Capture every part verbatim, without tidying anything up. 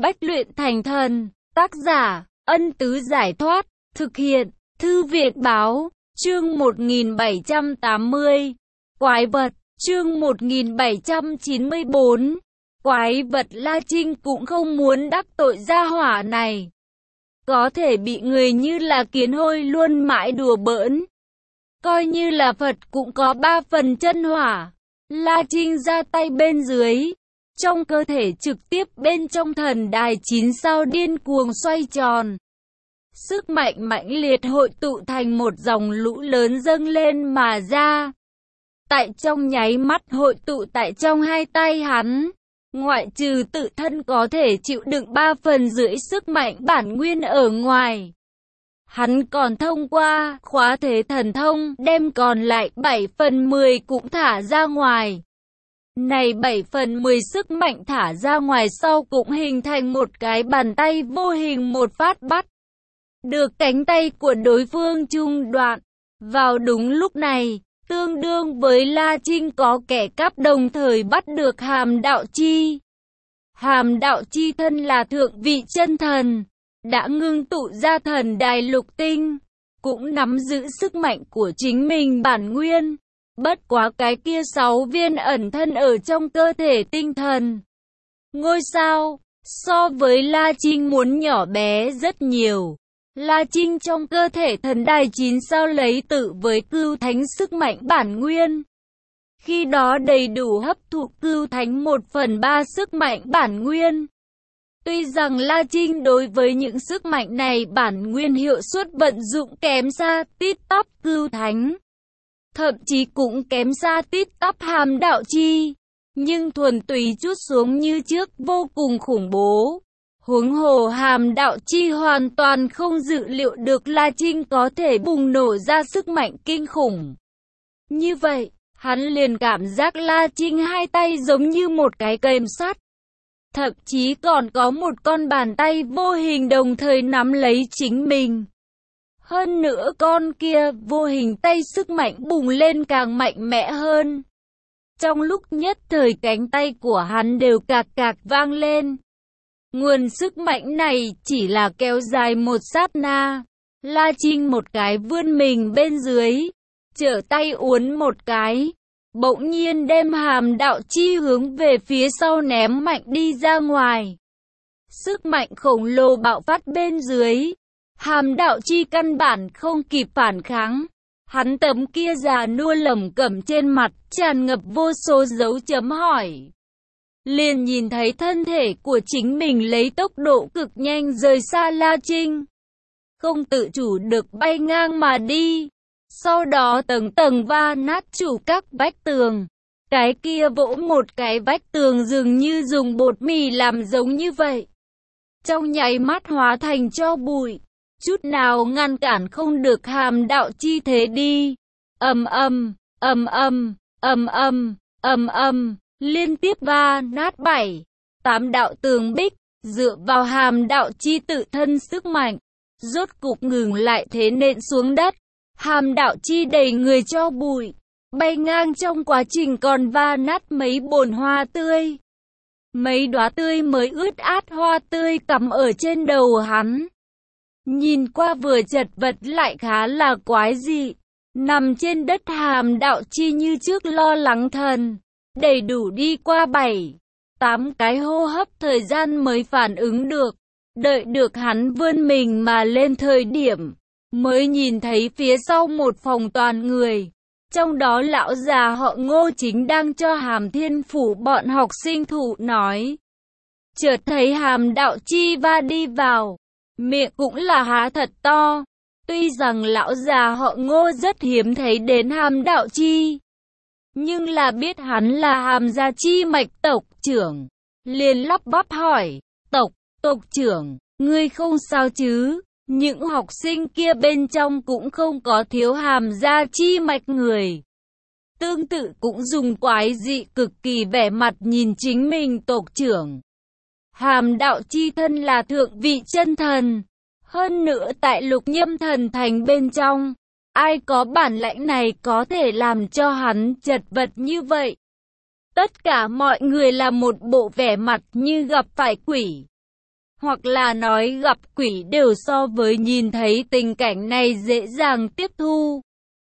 bách luyện thành thần. Tác giả, Ân Tứ Giải Thoát. Thực hiện, Thư viện Báo. Chương một nghìn bảy trăm tám mươi. Quái vật. Chương một nghìn bảy trăm chín mươi bốn. Quái vật. La Trinh cũng không muốn đắc tội gia hỏa này. Có thể bị người như là kiến hôi luôn mãi đùa bỡn. Coi như là Phật cũng có ba phần chân hỏa. La Trinh ra tay bên dưới. Trong cơ thể trực tiếp bên trong thần đài chín sao điên cuồng xoay tròn. Sức mạnh mãnh liệt hội tụ thành một dòng lũ lớn dâng lên mà ra. Tại trong nháy mắt hội tụ tại trong hai tay hắn. Ngoại trừ tự thân có thể chịu đựng ba phần rưỡi sức mạnh bản nguyên ở ngoài. Hắn còn thông qua khóa thế thần thông đem còn lại bảy phần mười cũng thả ra ngoài. Này bảy phần mười sức mạnh thả ra ngoài sau cũng hình thành một cái bàn tay vô hình một phát bắt được cánh tay của đối phương trung đoạn. Vào đúng lúc này, tương đương với La Trinh có kẻ cắp đồng thời bắt được Hàm Đạo Chi. Hàm Đạo Chi thân là thượng vị chân thần, đã ngưng tụ ra thần đài lục tinh, cũng nắm giữ sức mạnh của chính mình bản nguyên. Bất quá cái kia sáu viên ẩn thân ở trong cơ thể tinh thần ngôi sao, so với La Trinh muốn nhỏ bé rất nhiều. La Trinh trong cơ thể thần đài chín sao lấy tự với cưu thánh sức mạnh bản nguyên. Khi đó đầy đủ hấp thụ cưu thánh một phần ba sức mạnh bản nguyên. Tuy rằng La Trinh đối với những sức mạnh này bản nguyên hiệu suất vận dụng kém xa tít tắp cưu thánh. Thậm chí cũng kém xa tít tắp Hàm Đạo Chi. Nhưng thuần túy chút xuống như trước vô cùng khủng bố. Huống hồ Hàm Đạo Chi hoàn toàn không dự liệu được La Trinh có thể bùng nổ ra sức mạnh kinh khủng. Như vậy, hắn liền cảm giác La Trinh hai tay giống như một cái kềm sắt. Thậm chí còn có một con bàn tay vô hình đồng thời nắm lấy chính mình. Hơn nữa con kia vô hình tay sức mạnh bùng lên càng mạnh mẽ hơn. Trong lúc nhất thời cánh tay của hắn đều cạc cạc vang lên. Nguồn sức mạnh này chỉ là kéo dài một sát na. La Trinh một cái vươn mình bên dưới, trở tay uốn một cái, bỗng nhiên đem Hàm Đạo Chi hướng về phía sau ném mạnh đi ra ngoài. Sức mạnh khổng lồ bạo phát bên dưới. Hàm Đạo Chi căn bản không kịp phản kháng. Hắn tấm kia già nua lẩm cẩm trên mặt tràn ngập vô số dấu chấm hỏi. Liền nhìn thấy thân thể của chính mình lấy tốc độ cực nhanh rời xa La Trinh. Không tự chủ được bay ngang mà đi. Sau đó tầng tầng va nát chủ các vách tường. Cái kia vỗ một cái vách tường dường như dùng bột mì làm giống như vậy. Trong nháy mắt hóa thành tro bụi. Chút nào ngăn cản không được Hàm Đạo Chi thế đi. Ầm ầm, ầm ầm, ầm ầm, ầm ầm, liên tiếp va nát bảy, tám đạo tường bích, dựa vào Hàm Đạo Chi tự thân sức mạnh, rốt cục ngừng lại thế nện xuống đất. Hàm Đạo Chi đầy người cho bụi, bay ngang trong quá trình còn va nát mấy bồn hoa tươi. Mấy đóa tươi mới ướt át hoa tươi cắm ở trên đầu hắn. Nhìn qua vừa chật vật lại khá là quái dị. Nằm trên đất Hàm Đạo Chi như trước lo lắng thần. Đầy đủ đi qua bảy, tám cái hô hấp thời gian mới phản ứng được. Đợi được hắn vươn mình mà lên thời điểm, mới nhìn thấy phía sau một phòng toàn người. Trong đó lão già họ Ngô chính đang cho Hàm Thiên Phủ bọn học sinh thụ nói. Chợt thấy Hàm Đạo Chi va đi vào. Miệng cũng là há thật to. Tuy rằng lão già họ Ngô rất hiếm thấy đến Hàm Đạo Chi, nhưng là biết hắn là Hàm gia chi mạch tộc trưởng, liền lắp bắp hỏi, tộc, tộc trưởng, ngươi không sao chứ? Những học sinh kia bên trong cũng không có thiếu Hàm gia chi mạch người. Tương tự cũng dùng quái dị cực kỳ vẻ mặt nhìn chính mình tộc trưởng. Hàm Đạo Chi thân là thượng vị chân thần. Hơn nữa tại Lục Nhâm Thần Thành bên trong, ai có bản lãnh này có thể làm cho hắn chật vật như vậy? Tất cả mọi người là một bộ vẻ mặt như gặp phải quỷ. hoặc là nói gặp quỷ đều so với nhìn thấy tình cảnh này dễ dàng tiếp thu.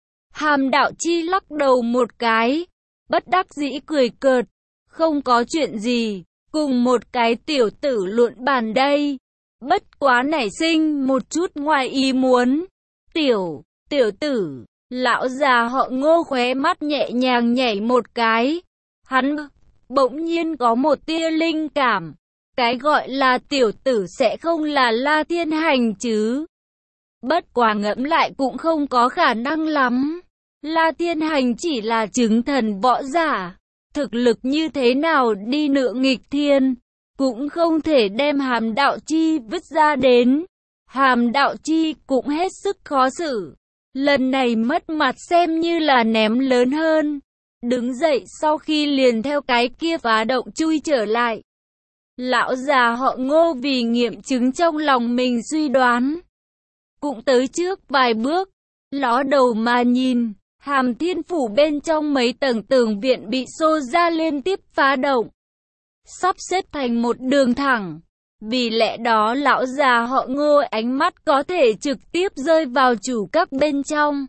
Hàm Đạo Chi lắc đầu một cái, bất đắc dĩ cười cợt, không có chuyện gì, cùng một cái tiểu tử luận bàn đây. Bất quá nảy sinh một chút ngoài ý muốn. Tiểu, tiểu tử, lão già họ Ngô khóe mắt nhẹ nhàng nhảy một cái. Hắn bỗng nhiên có một tia linh cảm. Cái gọi là tiểu tử sẽ không là La Thiên Hành chứ. Bất quá ngẫm lại cũng không có khả năng lắm. La Thiên Hành chỉ là chứng thần võ giả. Thực lực như thế nào đi nữa nghịch thiên, cũng không thể đem Hàm Đạo Chi vứt ra đến. Hàm Đạo Chi cũng hết sức khó xử. Lần này mất mặt xem như là ném lớn hơn. Đứng dậy sau khi liền theo cái kia phá động chui trở lại. Lão già họ Ngô vì nghiệm chứng trong lòng mình suy đoán, cũng tới trước vài bước, ló đầu mà nhìn. Hàm Thiên Phủ bên trong mấy tầng tường viện bị xô ra liên tiếp phá động, sắp xếp thành một đường thẳng. Vì lẽ đó lão già họ Ngô ánh mắt có thể trực tiếp rơi vào chủ các bên trong.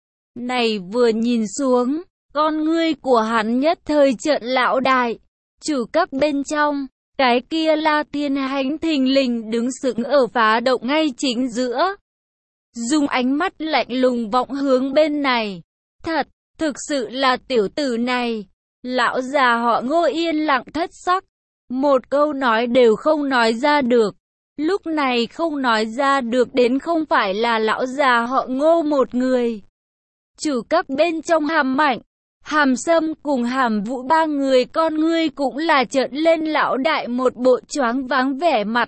Này vừa nhìn xuống, con ngươi của hắn nhất thời trợn lão đại. Chủ các bên trong, cái kia La Thiên Hành thình lình đứng sững ở phá động ngay chính giữa, dùng ánh mắt lạnh lùng vọng hướng bên này. Thật, thực sự là tiểu tử này. Lão già họ Ngô yên lặng thất sắc, một câu nói đều không nói ra được. Lúc này không nói ra được đến không phải là lão già họ Ngô một người. Chủ các bên trong Hàm Mạnh, Hàm Sâm cùng Hàm Vũ ba người con ngươi cũng là trợn lên lão đại một bộ choáng váng vẻ mặt.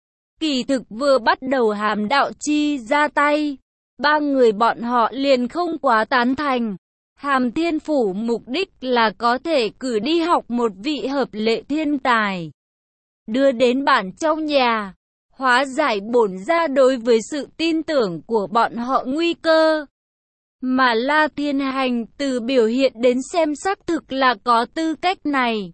Kỳ thực vừa bắt đầu Hàm Đạo Chi ra tay, ba người bọn họ liền không quá tán thành. Hàm Thiên Phủ mục đích là có thể cử đi học một vị hợp lệ thiên tài, đưa đến bản trong nhà, hóa giải bổn ra đối với sự tin tưởng của bọn họ nguy cơ. Mà La Thiên Hành từ biểu hiện đến xem xác thực là có tư cách này.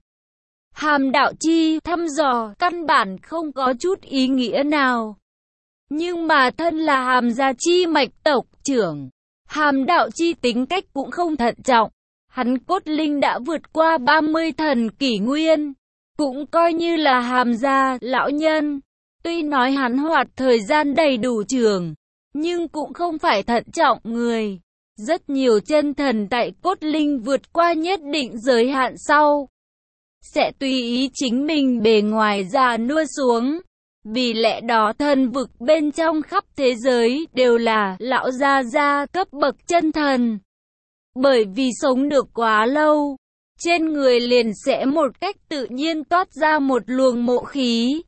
Hàm Đạo Chi thăm dò căn bản không có chút ý nghĩa nào. Nhưng mà thân là Hàm gia chi mạch tộc trưởng, Hàm Đạo Chi tính cách cũng không thận trọng. Hắn cốt linh đã vượt qua ba mươi thần kỷ nguyên, cũng coi như là Hàm gia lão nhân. Tuy nói hắn hoạt thời gian đầy đủ trường, nhưng cũng không phải thận trọng người. Rất nhiều chân thần tại cốt linh vượt qua nhất định giới hạn sau, sẽ tùy ý chính mình bề ngoài già nua xuống. Vì lẽ đó thần vực bên trong khắp thế giới đều là lão gia gia cấp bậc chân thần. Bởi vì sống được quá lâu, trên người liền sẽ một cách tự nhiên toát ra một luồng mộ khí.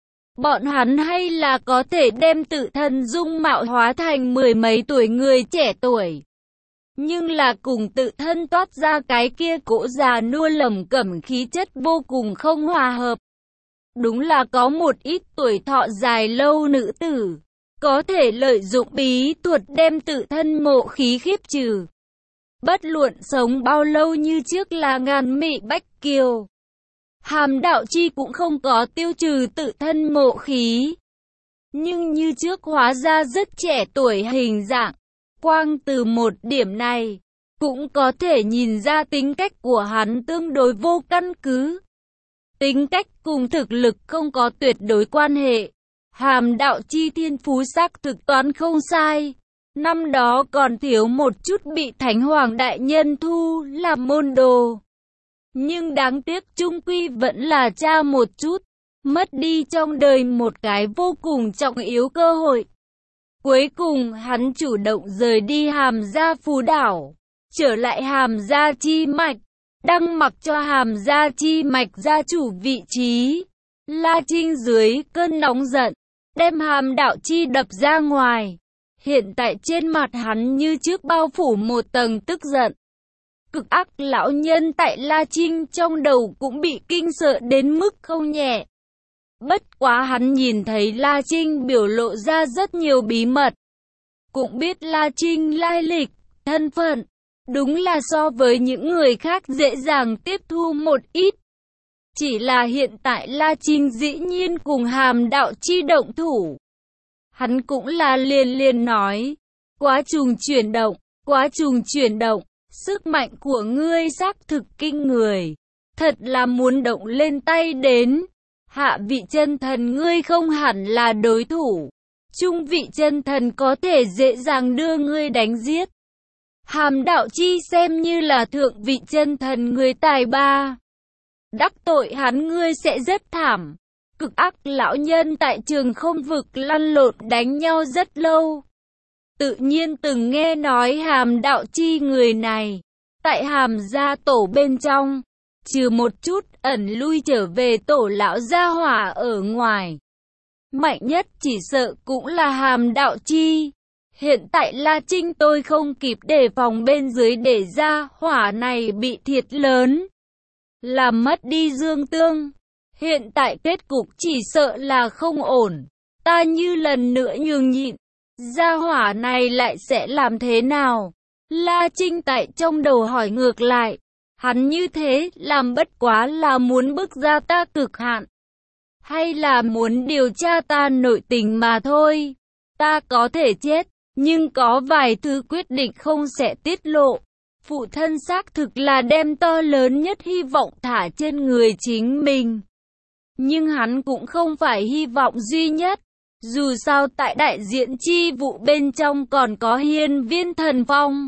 Bọn hắn hay là có thể đem tự thân dung mạo hóa thành mười mấy tuổi người trẻ tuổi, nhưng là cùng tự thân toát ra cái kia cỗ già nua lẩm cẩm khí chất vô cùng không hòa hợp. Đúng là có một ít tuổi thọ dài lâu nữ tử, có thể lợi dụng bí thuật đem tự thân mộ khí khiếp trừ. Bất luận sống bao lâu như trước là ngàn mị bách kiều, Hàm Đạo Chi cũng không có tiêu trừ tự thân mộ khí. Nhưng như trước hóa ra rất trẻ tuổi hình dạng. Quang từ một điểm này, cũng có thể nhìn ra tính cách của hắn tương đối vô căn cứ. Tính cách cùng thực lực không có tuyệt đối quan hệ. Hàm Đạo Chi thiên phú xác thực toán không sai. Năm đó còn thiếu một chút bị Thánh Hoàng Đại Nhân thu làm môn đồ. Nhưng đáng tiếc chung quy vẫn là cha một chút, mất đi trong đời một cái vô cùng trọng yếu cơ hội. Cuối cùng hắn chủ động rời đi Hàm gia Phú Đảo, trở lại Hàm gia chi mạch, đăng mặc cho Hàm gia chi mạch gia chủ vị trí. La Trinh dưới cơn nóng giận, đem Hàm Đạo Chi đập ra ngoài. Hiện tại trên mặt hắn như trước bao phủ một tầng tức giận. Cực ác lão nhân tại La Trinh trong đầu cũng bị kinh sợ đến mức không nhẹ. Bất quá hắn nhìn thấy La Trinh biểu lộ ra rất nhiều bí mật, cũng biết La Trinh lai lịch, thân phận, đúng là so với những người khác dễ dàng tiếp thu một ít. Chỉ là hiện tại La Trinh dĩ nhiên cùng Hàm Đạo Chi động thủ. Hắn cũng là liền liền nói, quá trùng chuyển động, quá trùng chuyển động, sức mạnh của ngươi xác thực kinh người. Thật là muốn động lên tay đến. Hạ vị chân thần ngươi không hẳn là đối thủ. Trung vị chân thần có thể dễ dàng đưa ngươi đánh giết. Hàm Đạo Chi xem như là thượng vị chân thần người tài ba. Đắc tội hắn ngươi sẽ rất thảm. Cực ác lão nhân tại trường không vực lăn lộn đánh nhau rất lâu. Tự nhiên từng nghe nói Hàm Đạo Chi người này. Tại Hàm gia tổ bên trong, trừ một chút ẩn lui trở về tổ lão gia hỏa ở ngoài. Mạnh nhất chỉ sợ cũng là Hàm Đạo Chi. Hiện tại La Trinh tôi không kịp đề phòng bên dưới để ra hỏa này bị thiệt lớn. Làm mất đi Dương Tương. Hiện tại kết cục chỉ sợ là không ổn. Ta như lần nữa nhường nhịn. Gia hỏa này lại sẽ làm thế nào? La Trinh tại trong đầu hỏi ngược lại. Hắn như thế làm bất quá là muốn bức ra ta cực hạn. Hay là muốn điều tra ta nội tình mà thôi. Ta có thể chết. Nhưng có vài thứ quyết định không sẽ tiết lộ. Phụ thân xác thực là đem to lớn nhất hy vọng thả trên người chính mình. Nhưng hắn cũng không phải hy vọng duy nhất. Dù sao tại đại diện chi vụ bên trong còn có Hiên Viên Thần Phong.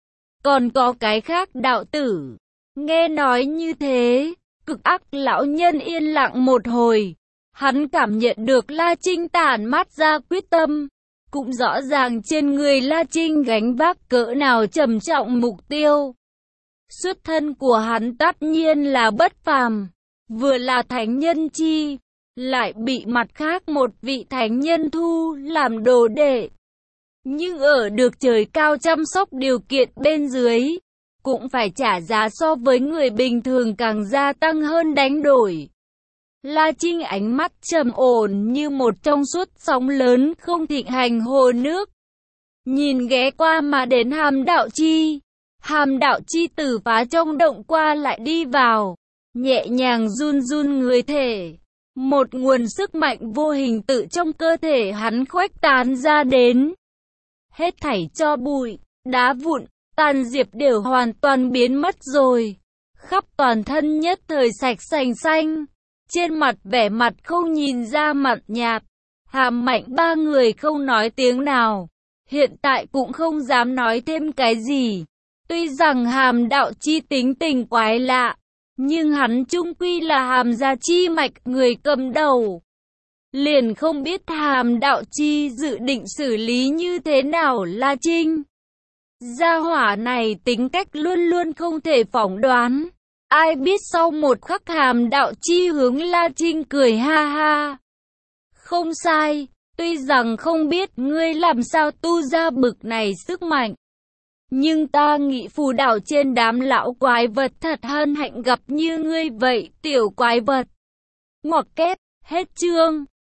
Còn có cái khác đạo tử. Nghe nói như thế, cực ác lão nhân yên lặng một hồi. Hắn cảm nhận được La Trinh tản mát ra quyết tâm. Cũng rõ ràng trên người La Trinh gánh vác cỡ nào trầm trọng mục tiêu. Xuất thân của hắn tất nhiên là bất phàm. Vừa là thánh nhân chi, lại bị mặt khác một vị thánh nhân thu làm đồ đệ. Nhưng ở được trời cao chăm sóc điều kiện bên dưới, cũng phải trả giá so với người bình thường càng gia tăng hơn đánh đổi. La Trinh ánh mắt trầm ổn như một trong suốt sóng lớn không thịnh hành hồ nước. Nhìn ghé qua mà đến Hàm Đạo Chi. Hàm Đạo Chi từ phá trong động qua lại đi vào. Nhẹ nhàng run run người thể. Một nguồn sức mạnh vô hình tự trong cơ thể hắn khuếch tán ra đến. Hết thảy cho bụi, đá vụn, tàn diệp đều hoàn toàn biến mất rồi. Khắp toàn thân nhất thời sạch sành xanh. Trên mặt vẻ mặt không nhìn ra mặt nhạt. Hàm Mạnh ba người không nói tiếng nào. Hiện tại cũng không dám nói thêm cái gì. Tuy rằng Hàm Đạo Chi tính tình quái lạ, nhưng hắn chung quy là Hàm gia chi mạch người cầm đầu. Liền không biết Hàm Đạo Chi dự định xử lý như thế nào La Trinh. Gia hỏa này tính cách luôn luôn không thể phỏng đoán. Ai biết sau một khắc Hàm Đạo Chi hướng La Trinh cười ha ha. Không sai, tuy rằng không biết ngươi làm sao tu ra bực này sức mạnh. Nhưng ta nghĩ phù đảo trên đám lão quái vật thật hân hạnh gặp như ngươi vậy tiểu quái vật. Ngoặc kép, hết chương.